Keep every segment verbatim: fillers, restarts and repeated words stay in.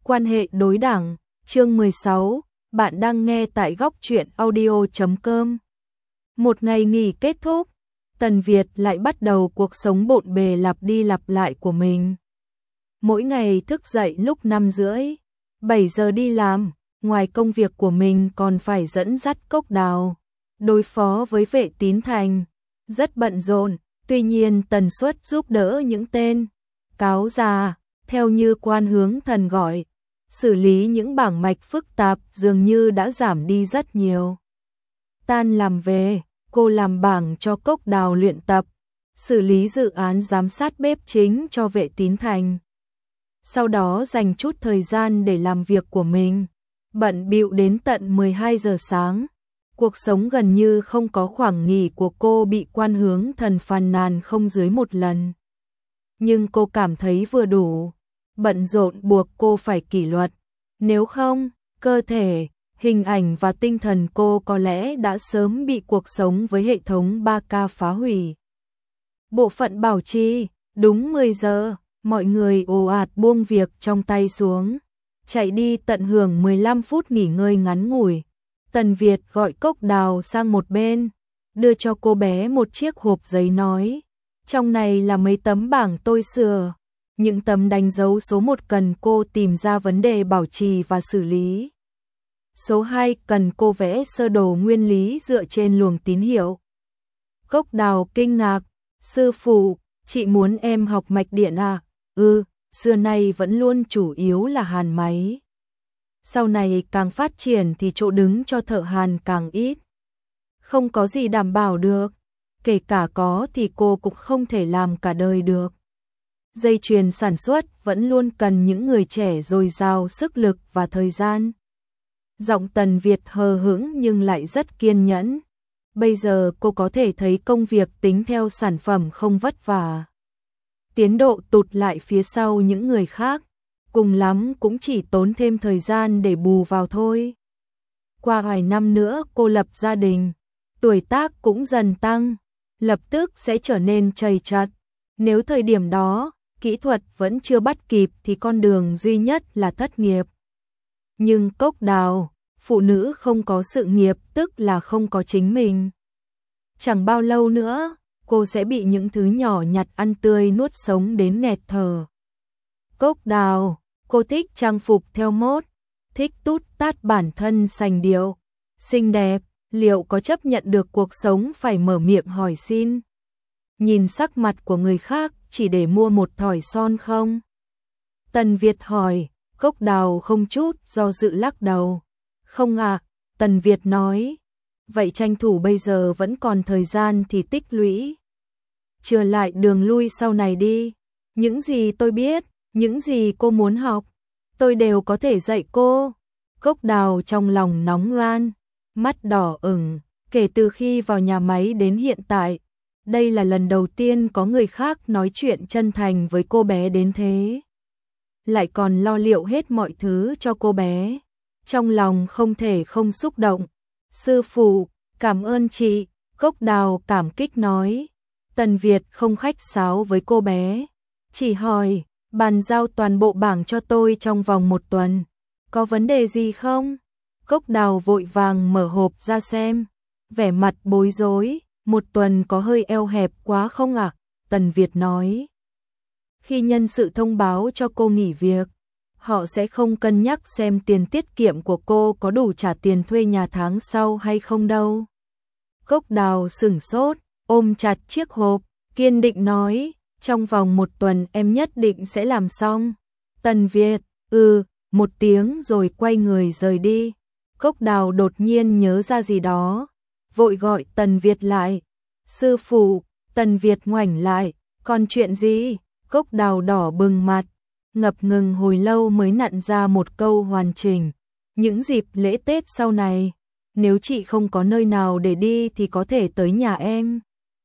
Quan hệ đối đẳng, chương mười sáu, bạn đang nghe tại góc truyện audio chấm com. Một ngày nghỉ kết thúc, Tần Việt lại bắt đầu cuộc sống bộn bề lặp đi lặp lại của mình. Mỗi ngày thức dậy lúc năm rưỡi, bảy giờ đi làm, ngoài công việc của mình còn phải dẫn dắt Cốc Đào, đối phó với Vệ Tín Thành, rất bận rộn, tuy nhiên tần suất giúp đỡ những tên cáo già, theo như Quan Hướng Thần gọi, xử lý những bảng mạch phức tạp dường như đã giảm đi rất nhiều. Tan làm về, cô làm bảng cho Cốc Đào luyện tập, xử lý dự án giám sát bếp chính cho Vệ Tín Thành. Sau đó dành chút thời gian để làm việc của mình, bận bịu đến tận mười hai giờ sáng. Cuộc sống gần như không có khoảng nghỉ của cô bị Quan Hướng Thần phàn nàn không dưới một lần. Nhưng cô cảm thấy vừa đủ, bận rộn buộc cô phải kỷ luật, nếu không, cơ thể, hình ảnh và tinh thần cô có lẽ đã sớm bị cuộc sống với hệ thống ba K phá hủy. Bộ phận bảo trì, đúng mười giờ, mọi người ồ ạt buông việc trong tay xuống, chạy đi tận hưởng mười lăm phút nghỉ ngơi ngắn ngủi. Tần Việt gọi Cốc Đào sang một bên, đưa cho cô bé một chiếc hộp giấy nói, trong này là mấy tấm bảng tôi sửa, những tấm đánh dấu số một cần cô tìm ra vấn đề bảo trì và xử lý. Số hai cần cô vẽ sơ đồ nguyên lý dựa trên luồng tín hiệu. Cốc Đào kinh ngạc, sư phụ, chị muốn em học mạch điện à? Ừ, xưa nay vẫn luôn chủ yếu là hàn máy. Sau này càng phát triển thì chỗ đứng cho thợ hàn càng ít. Không có gì đảm bảo được, kể cả có thì cô cũng không thể làm cả đời được. Dây chuyền sản xuất vẫn luôn cần những người trẻ dồi dào sức lực và thời gian. Giọng Tần Việt hờ hững nhưng lại rất kiên nhẫn. Bây giờ cô có thể thấy công việc tính theo sản phẩm không vất vả. Tiến độ tụt lại phía sau những người khác, cùng lắm cũng chỉ tốn thêm thời gian để bù vào thôi. Qua vài năm nữa cô lập gia đình, tuổi tác cũng dần tăng, lập tức sẽ trở nên trầy trật. Nếu thời điểm đó, kỹ thuật vẫn chưa bắt kịp thì con đường duy nhất là thất nghiệp. Nhưng Cốc Đào, phụ nữ không có sự nghiệp tức là không có chính mình. Chẳng bao lâu nữa, cô sẽ bị những thứ nhỏ nhặt ăn tươi nuốt sống đến nghẹt thở. Cốc Đào, cô thích trang phục theo mốt, thích tút tát bản thân sành điệu, xinh đẹp, liệu có chấp nhận được cuộc sống phải mở miệng hỏi xin? Nhìn sắc mặt của người khác chỉ để mua một thỏi son không? Tần Việt hỏi, Cốc Đào không chút do dự lắc đầu. Không à, Tần Việt nói, vậy tranh thủ bây giờ vẫn còn thời gian thì tích lũy. Chừa lại đường lui sau này đi, những gì tôi biết, những gì cô muốn học, tôi đều có thể dạy cô. Cốc Đào trong lòng nóng ran, mắt đỏ ửng, kể từ khi vào nhà máy đến hiện tại, đây là lần đầu tiên có người khác nói chuyện chân thành với cô bé đến thế. Lại còn lo liệu hết mọi thứ cho cô bé. Trong lòng không thể không xúc động. Sư phụ, cảm ơn chị, Cốc Đào cảm kích nói. Tần Việt không khách sáo với cô bé, chỉ hỏi, bàn giao toàn bộ bảng cho tôi trong vòng một tuần. Có vấn đề gì không? Cốc Đào vội vàng mở hộp ra xem, vẻ mặt bối rối, một tuần có hơi eo hẹp quá không ạ? À? Tần Việt nói. Khi nhân sự thông báo cho cô nghỉ việc, họ sẽ không cân nhắc xem tiền tiết kiệm của cô có đủ trả tiền thuê nhà tháng sau hay không đâu. Cốc Đào sửng sốt, ôm chặt chiếc hộp, kiên định nói, trong vòng một tuần em nhất định sẽ làm xong. Tần Việt, ừ, một tiếng rồi quay người rời đi. Cốc Đào đột nhiên nhớ ra gì đó, vội gọi Tần Việt lại. Sư phụ, Tần Việt ngoảnh lại, còn chuyện gì? Cốc Đào đỏ bừng mặt, ngập ngừng hồi lâu mới nặn ra một câu hoàn chỉnh. Những dịp lễ Tết sau này, nếu chị không có nơi nào để đi thì có thể tới nhà em.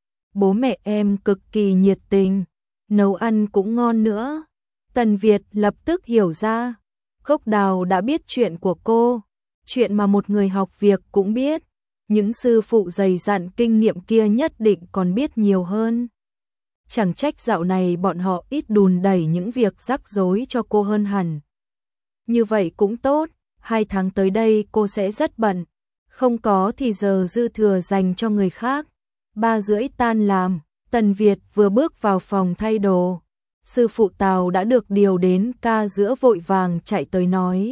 Bố mẹ em cực kỳ nhiệt tình, nấu ăn cũng ngon nữa. Tần Việt lập tức hiểu ra, Cốc Đào đã biết chuyện của cô, chuyện mà một người học việc cũng biết. Những sư phụ dày dặn kinh nghiệm kia nhất định còn biết nhiều hơn. Chẳng trách dạo này bọn họ ít đùn đẩy những việc rắc rối cho cô hơn hẳn. như vậy cũng tốt, hai tháng tới đây cô sẽ rất bận, không có thì giờ dư thừa dành cho người khác. Ba rưỡi tan làm, Tần Việt vừa bước vào phòng thay đồ. Sư phụ Tào đã được điều đến ca giữa vội vàng chạy tới nói.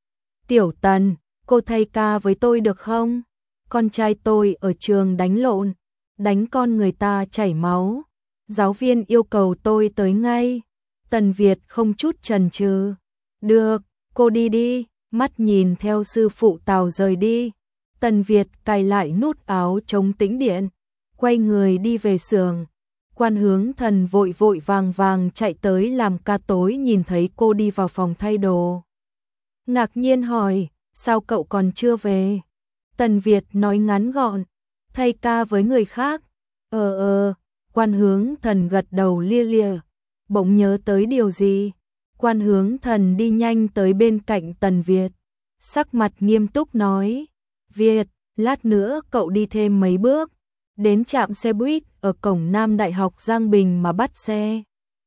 Tiểu Tần, cô thay ca với tôi được không? Con trai tôi ở trường đánh lộn, đánh con người ta chảy máu. Giáo viên yêu cầu tôi tới ngay. Tần Việt không chút chần chừ. Được, cô đi đi, mắt nhìn theo sư phụ Tào rời đi. Tần Việt cài lại nút áo chống tĩnh điện, quay người đi về xưởng. Quan Hướng Thần vội vội vàng vàng chạy tới làm ca tối nhìn thấy cô đi vào phòng thay đồ. Ngạc nhiên hỏi, sao cậu còn chưa về? Tần Việt nói ngắn gọn, thay ca với người khác. Ờ ờ, Quan Hướng Thần gật đầu lia lịa, bỗng nhớ tới điều gì. Quan Hướng Thần đi nhanh tới bên cạnh Tần Việt, sắc mặt nghiêm túc nói, Việt, lát nữa cậu đi thêm mấy bước, đến trạm xe buýt ở cổng Nam Đại học Giang Bình mà bắt xe.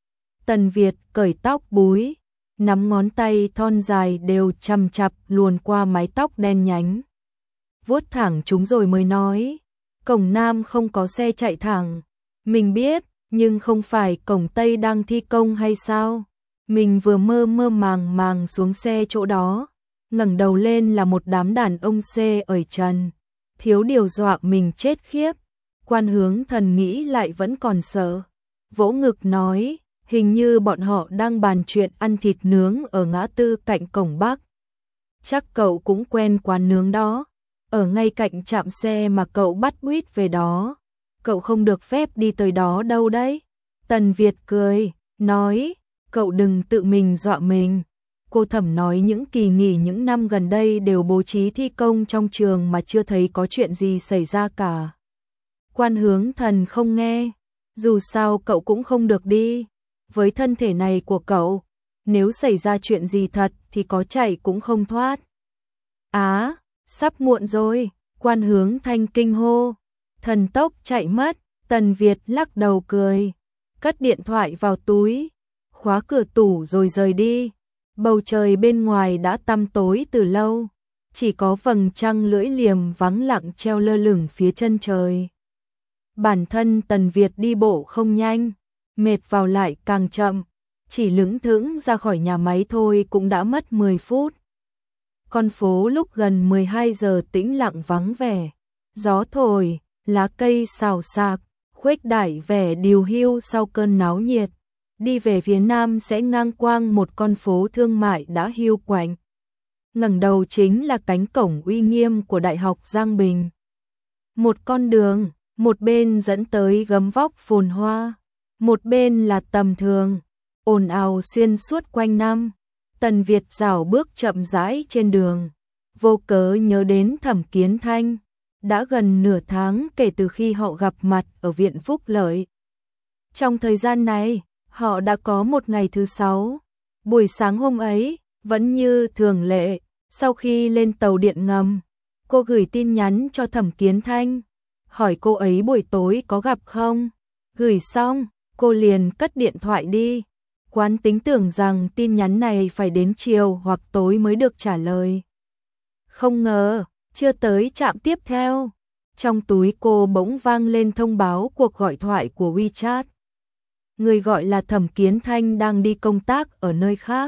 Tần Việt cởi tóc búi, nắm ngón tay thon dài đều chằm chặp luồn qua mái tóc đen nhánh. Vuốt thẳng chúng rồi mới nói, cổng Nam không có xe chạy thẳng. Mình biết, nhưng không phải cổng Tây đang thi công hay sao? Mình vừa mơ mơ màng màng xuống xe chỗ đó, ngẩng đầu lên là một đám đàn ông xê ởi trần, thiếu điều dọa mình chết khiếp. Quan Hướng Thần nghĩ lại vẫn còn sợ, vỗ ngực nói, hình như bọn họ đang bàn chuyện ăn thịt nướng ở ngã tư cạnh cổng Bắc. Chắc cậu cũng quen quán nướng đó, ở ngay cạnh trạm xe mà cậu bắt buýt về đó. Cậu không được phép đi tới đó đâu đấy. Tần Việt cười, nói, cậu đừng tự mình dọa mình. Cô Thẩm nói những kỳ nghỉ những năm gần đây đều bố trí thi công trong trường mà chưa thấy có chuyện gì xảy ra cả. Quan Hướng Thần không nghe, dù sao cậu cũng không được đi. Với thân thể này của cậu, nếu xảy ra chuyện gì thật thì có chạy cũng không thoát. Á, sắp muộn rồi, Quan Hướng Thanh kinh hô, thần tốc chạy mất. Tần Việt lắc đầu cười, cất điện thoại vào túi, khóa cửa tủ rồi rời đi. Bầu trời bên ngoài đã tăm tối từ lâu, chỉ có vầng trăng lưỡi liềm vắng lặng treo lơ lửng phía chân trời. Bản thân Tần Việt đi bộ không nhanh, mệt vào lại càng chậm, chỉ lững thững ra khỏi nhà máy thôi cũng đã mất mười phút. Con phố lúc gần mười hai giờ tĩnh lặng vắng vẻ, gió thổi, lá cây xào xạc, khuếch đại vẻ điều hưu sau cơn náo nhiệt. Đi về phía nam sẽ ngang quang một con phố thương mại đã hiu quạnh. Ngẩng đầu chính là cánh cổng uy nghiêm của Đại học Giang Bình. Một con đường, một bên dẫn tới gấm vóc phồn hoa, một bên là tầm thường, ồn ào xuyên suốt quanh năm. Tần Việt dạo bước chậm rãi trên đường, vô cớ nhớ đến Thẩm Kiến Thanh. Đã gần nửa tháng kể từ khi họ gặp mặt ở Viện Phúc Lợi. Trong thời gian này, họ đã có một ngày thứ sáu. Buổi sáng hôm ấy, vẫn như thường lệ, sau khi lên tàu điện ngầm, cô gửi tin nhắn cho Thẩm Kiến Thanh, hỏi cô ấy buổi tối có gặp không. Gửi xong, cô liền cất điện thoại đi. Quán tính tưởng rằng tin nhắn này phải đến chiều hoặc tối mới được trả lời. Không ngờ, chưa tới trạm tiếp theo, trong túi cô bỗng vang lên thông báo cuộc gọi thoại của WeChat. Người gọi là Thẩm Kiến Thanh đang đi công tác ở nơi khác.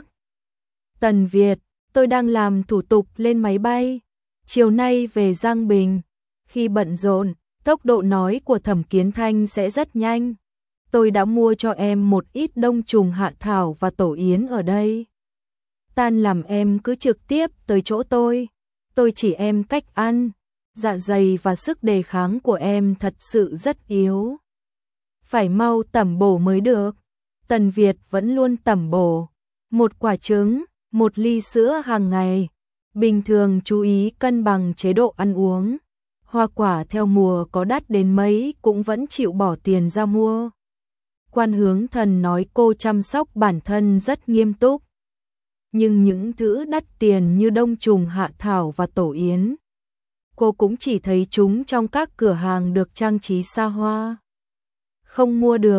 Tần Việt, tôi đang làm thủ tục lên máy bay, chiều nay về Giang Bình. Khi bận rộn, tốc độ nói của Thẩm Kiến Thanh sẽ rất nhanh. Tôi đã mua cho em một ít đông trùng hạ thảo và tổ yến ở đây. Tan làm em cứ trực tiếp tới chỗ tôi. Tôi chỉ em cách ăn, dạ dày và sức đề kháng của em thật sự rất yếu. Phải mau tẩm bổ mới được. Tần Việt vẫn luôn tẩm bổ. Một quả trứng, một ly sữa hàng ngày. Bình thường chú ý cân bằng chế độ ăn uống. Hoa quả theo mùa có đắt đến mấy cũng vẫn chịu bỏ tiền ra mua. Quan Hướng Thần nói cô chăm sóc bản thân rất nghiêm túc. Nhưng những thứ đắt tiền như đông trùng hạ thảo và tổ yến, cô cũng chỉ thấy chúng trong các cửa hàng được trang trí xa hoa. Không mua được,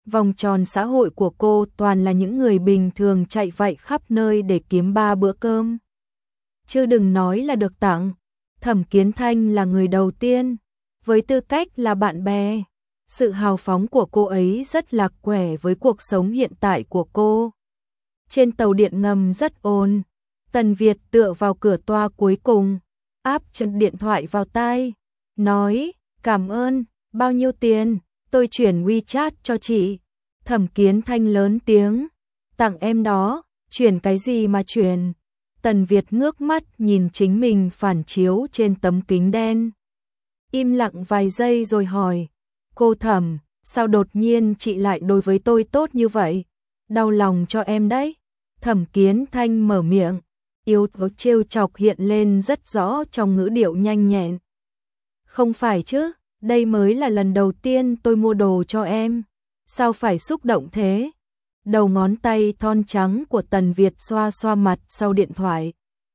Vòng tròn xã hội của cô toàn là những người bình thường chạy vạy khắp nơi để kiếm ba bữa cơm. Chứ đừng nói là được tặng. Thẩm Kiến Thanh là người đầu tiên, với tư cách là bạn bè. Sự hào phóng của cô ấy rất lạc quẻ với cuộc sống hiện tại của cô. Trên tàu điện ngầm rất ồn, Tần Việt tựa vào cửa toa cuối cùng, áp chân điện thoại vào tai, nói, cảm ơn, bao nhiêu tiền, tôi chuyển WeChat cho chị. Thẩm Kiến Thanh lớn tiếng, tặng em đó, chuyển cái gì mà chuyển. Tần Việt ngước mắt nhìn chính mình phản chiếu trên tấm kính đen. Im lặng vài giây rồi hỏi, cô Thẩm, sao đột nhiên chị lại đối với tôi tốt như vậy? Đau lòng cho em đấy. Thẩm Kiến Thanh mở miệng, yếu tố trêu chọc hiện lên rất rõ trong ngữ điệu nhanh nhẹn. Không phải chứ, đây mới là lần đầu tiên tôi mua đồ cho em. Sao phải xúc động thế? Đầu ngón tay thon trắng của Tần Việt xoa xoa mặt sau điện thoại.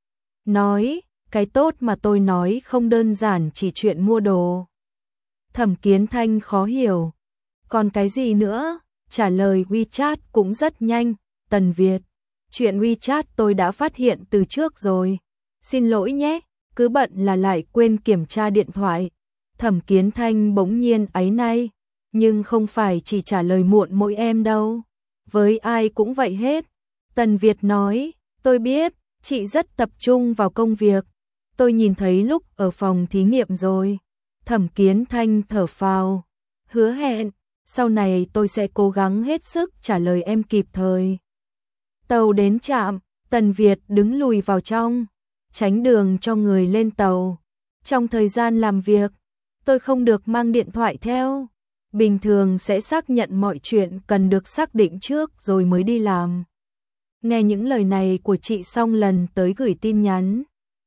Nói, cái tốt mà tôi nói không đơn giản chỉ chuyện mua đồ. Thẩm Kiến Thanh khó hiểu. Còn cái gì nữa? Trả lời WeChat cũng rất nhanh. Tần Việt, chuyện WeChat tôi đã phát hiện từ trước rồi. Xin lỗi nhé, cứ bận là lại quên kiểm tra điện thoại. Thẩm Kiến Thanh bỗng nhiên áy náy, nhưng không phải chỉ trả lời muộn mỗi em đâu. Với ai cũng vậy hết. Tần Việt nói, tôi biết, chị rất tập trung vào công việc. Tôi nhìn thấy lúc ở phòng thí nghiệm rồi. Thẩm Kiến Thanh thở phào, hứa hẹn, sau này tôi sẽ cố gắng hết sức trả lời em kịp thời. Tàu đến trạm, Tần Việt đứng lùi vào trong, tránh đường cho người lên tàu. Trong thời gian làm việc, tôi không được mang điện thoại theo. Bình thường sẽ xác nhận mọi chuyện cần được xác định trước rồi mới đi làm. Nghe những lời này của chị xong lần tới gửi tin nhắn.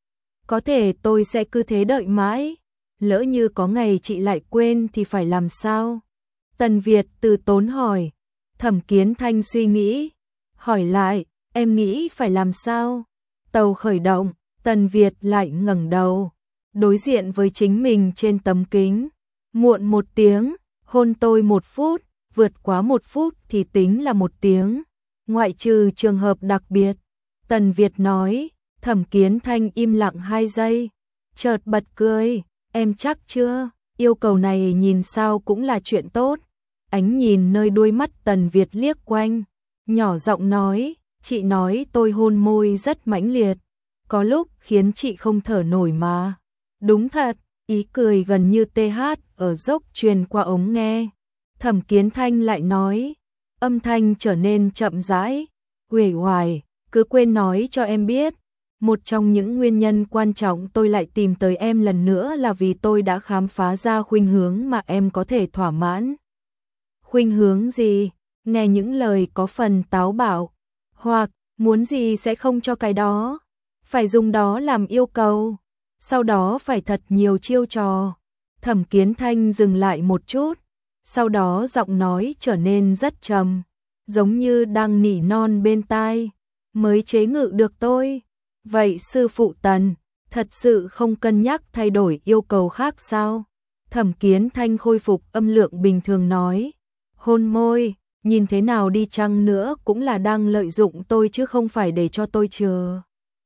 Có thể tôi sẽ cứ thế đợi mãi. Lỡ như có ngày chị lại quên thì phải làm sao? Tần Việt từ tốn hỏi. Thẩm Kiến Thanh suy nghĩ. Hỏi lại, em nghĩ phải làm sao? Tàu khởi động, Tần Việt lại ngẩng đầu. Đối diện với chính mình trên tấm kính. Muộn một tiếng, hôn tôi một phút, vượt quá một phút thì tính là một tiếng. Ngoại trừ trường hợp đặc biệt. Tần Việt nói. Thẩm Kiến Thanh im lặng hai giây. Chợt bật cười. Em chắc chưa? Yêu cầu này nhìn sao cũng là chuyện tốt. Ánh nhìn nơi đuôi mắt Tần Việt liếc quanh. Nhỏ giọng nói. Chị nói tôi hôn môi rất mãnh liệt. Có lúc khiến chị không thở nổi mà. Đúng thật. Ý cười gần như tê hát ở dốc truyền qua ống nghe. Thẩm Kiến Thanh lại nói. Âm thanh trở nên chậm rãi. Uể oải. Cứ quên nói cho em biết. Một trong những nguyên nhân quan trọng tôi lại tìm tới em lần nữa là vì tôi đã khám phá ra khuynh hướng mà em có thể thỏa mãn. Khuynh hướng gì? Nghe những lời có phần táo bạo. Hoặc, muốn gì sẽ không cho cái đó. Phải dùng đó làm yêu cầu. Sau đó phải thật nhiều chiêu trò. Thẩm Kiến Thanh dừng lại một chút. Sau đó giọng nói trở nên rất trầm. Giống như đang nỉ non bên tai. Mới chế ngự được tôi. Vậy sư phụ Tần, thật sự không cân nhắc thay đổi yêu cầu khác sao? Thẩm Kiến Thanh khôi phục âm lượng bình thường nói. Hôn môi, nhìn thế nào đi chăng nữa cũng là đang lợi dụng tôi chứ không phải để cho tôi chờ.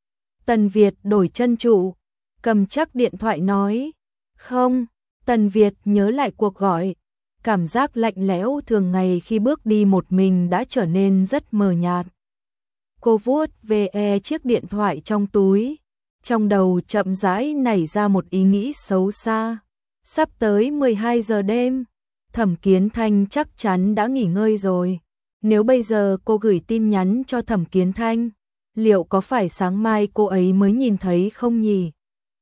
Tần Việt đổi chân trụ, cầm chắc điện thoại nói. Không, Tần Việt nhớ lại cuộc gọi. Cảm giác lạnh lẽo thường ngày khi bước đi một mình đã trở nên rất mờ nhạt. Cô vuốt về chiếc điện thoại trong túi. Trong đầu chậm rãi nảy ra một ý nghĩ xấu xa. Sắp tới mười hai giờ đêm. Thẩm Kiến Thanh chắc chắn đã nghỉ ngơi rồi. Nếu bây giờ cô gửi tin nhắn cho Thẩm Kiến Thanh, liệu có phải sáng mai cô ấy mới nhìn thấy không nhỉ?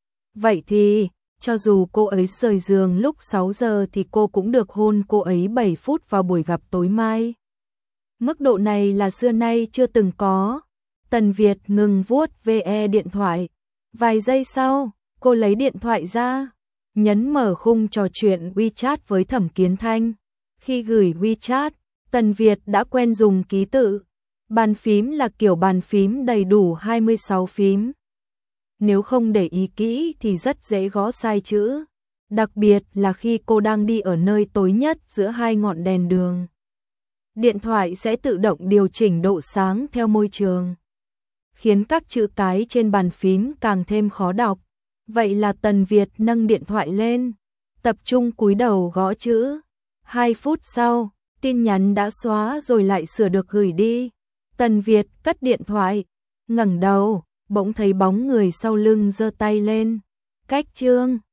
Vậy thì, cho dù cô ấy rời giường lúc sáu giờ thì cô cũng được hôn cô ấy bảy phút vào buổi gặp tối mai. Mức độ này là xưa nay chưa từng có. Tần Việt ngừng vuốt ve điện thoại. Vài giây sau, cô lấy điện thoại ra, nhấn mở khung trò chuyện WeChat với Thẩm Kiến Thanh. Khi gửi WeChat, Tần Việt đã quen dùng ký tự. Bàn phím là kiểu bàn phím đầy đủ hai mươi sáu phím. Nếu không để ý kỹ thì rất dễ gõ sai chữ. Đặc biệt là khi cô đang đi ở nơi tối nhất giữa hai ngọn đèn đường. Điện thoại sẽ tự động điều chỉnh độ sáng theo môi trường, khiến các chữ cái trên bàn phím càng thêm khó đọc. Vậy là Tần Việt nâng điện thoại lên, tập trung cúi đầu gõ chữ. Hai phút sau, tin nhắn đã xóa rồi lại sửa được gửi đi. Tần Việt cất điện thoại, ngẩng đầu, bỗng thấy bóng người sau lưng giơ tay lên. Cách Trương